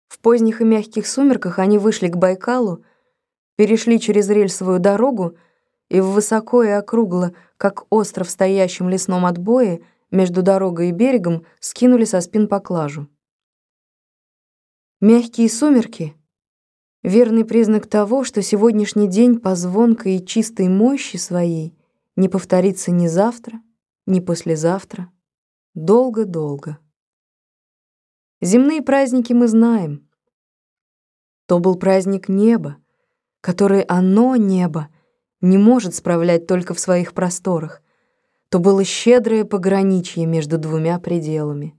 В поздних и мягких сумерках они вышли к Байкалу, перешли через рельсовую дорогу и в высоко и округло, как остров в стоящем лесном отбое, между дорогой и берегом скинули со спин поклажу. Мягкие сумерки — верный признак того, что сегодняшний день по звонкой и чистой мощи своей не повторится ни завтра, ни послезавтра, долго-долго. Земные праздники мы знаем. То был праздник неба, который оно, небо, не может справлять только в своих просторах. То было щедрое пограничье между двумя пределами.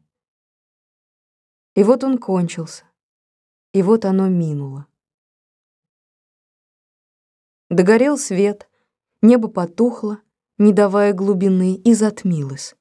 И вот он кончился, и вот оно минуло. Догорел свет, небо потухло, не давая глубины, и затмилось.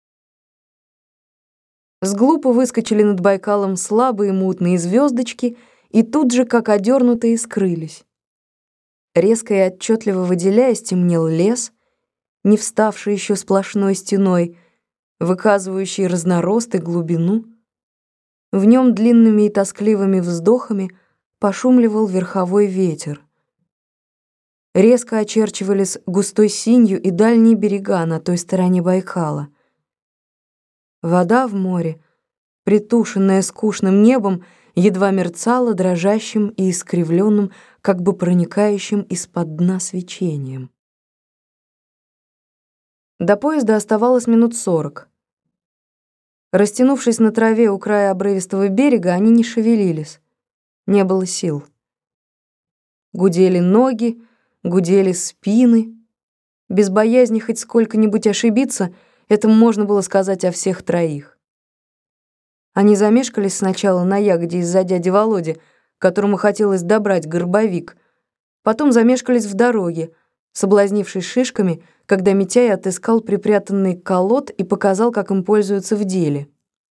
С глупо выскочили над Байкалом слабые мутные звездочки и тут же, как одернутые, скрылись. Резко и отчетливо выделяясь, темнел лес, не вставший еще сплошной стеной, выказывающий разнорост и глубину. В нем длинными и тоскливыми вздохами пошумливал верховой ветер. Резко очерчивались густой синью и дальние берега на той стороне Байкала. Вода в море, притушенная скучным небом, едва мерцала дрожащим и искривленным, как бы проникающим из-под дна свечением. До поезда оставалось минут 40. Растянувшись на траве у края обрывистого берега, они не шевелились. Не было сил. Гудели ноги, гудели спины. Без боязни хоть сколько-нибудь ошибиться, это можно было сказать о всех троих. Они замешкались сначала на ягоде из-за дяди Володи, которому хотелось добрать горбовик, потом замешкались в дороге, соблазнившись шишками, когда Митяй отыскал припрятанный колод и показал, как им пользуются в деле.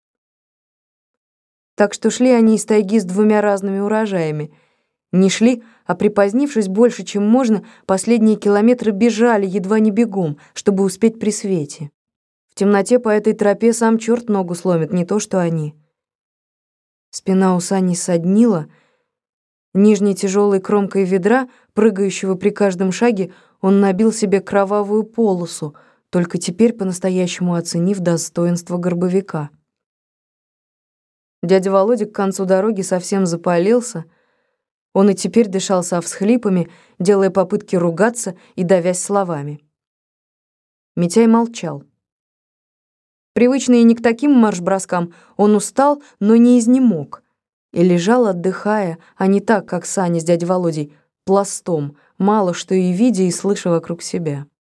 Так что шли они из тайги с двумя разными урожаями. Не шли, а припозднившись больше, чем можно, последние километры бежали, едва не бегом, чтобы успеть при свете. В темноте по этой тропе сам черт ногу сломит, не то что они. Спина у Сани соднила. Нижней тяжелой кромкой ведра, прыгающего при каждом шаге, он набил себе кровавую полосу, только теперь по-настоящему оценив достоинство горбовика. Дядя Володя к концу дороги совсем запалился. Он и теперь дышал со всхлипами, делая попытки ругаться и давясь словами. Митяй молчал. Привычный не к таким марш-броскам, он устал, но не изнемог, и лежал, отдыхая, а не так, как Саня с дядей Володей, пластом, мало что и видя, и слыша вокруг себя.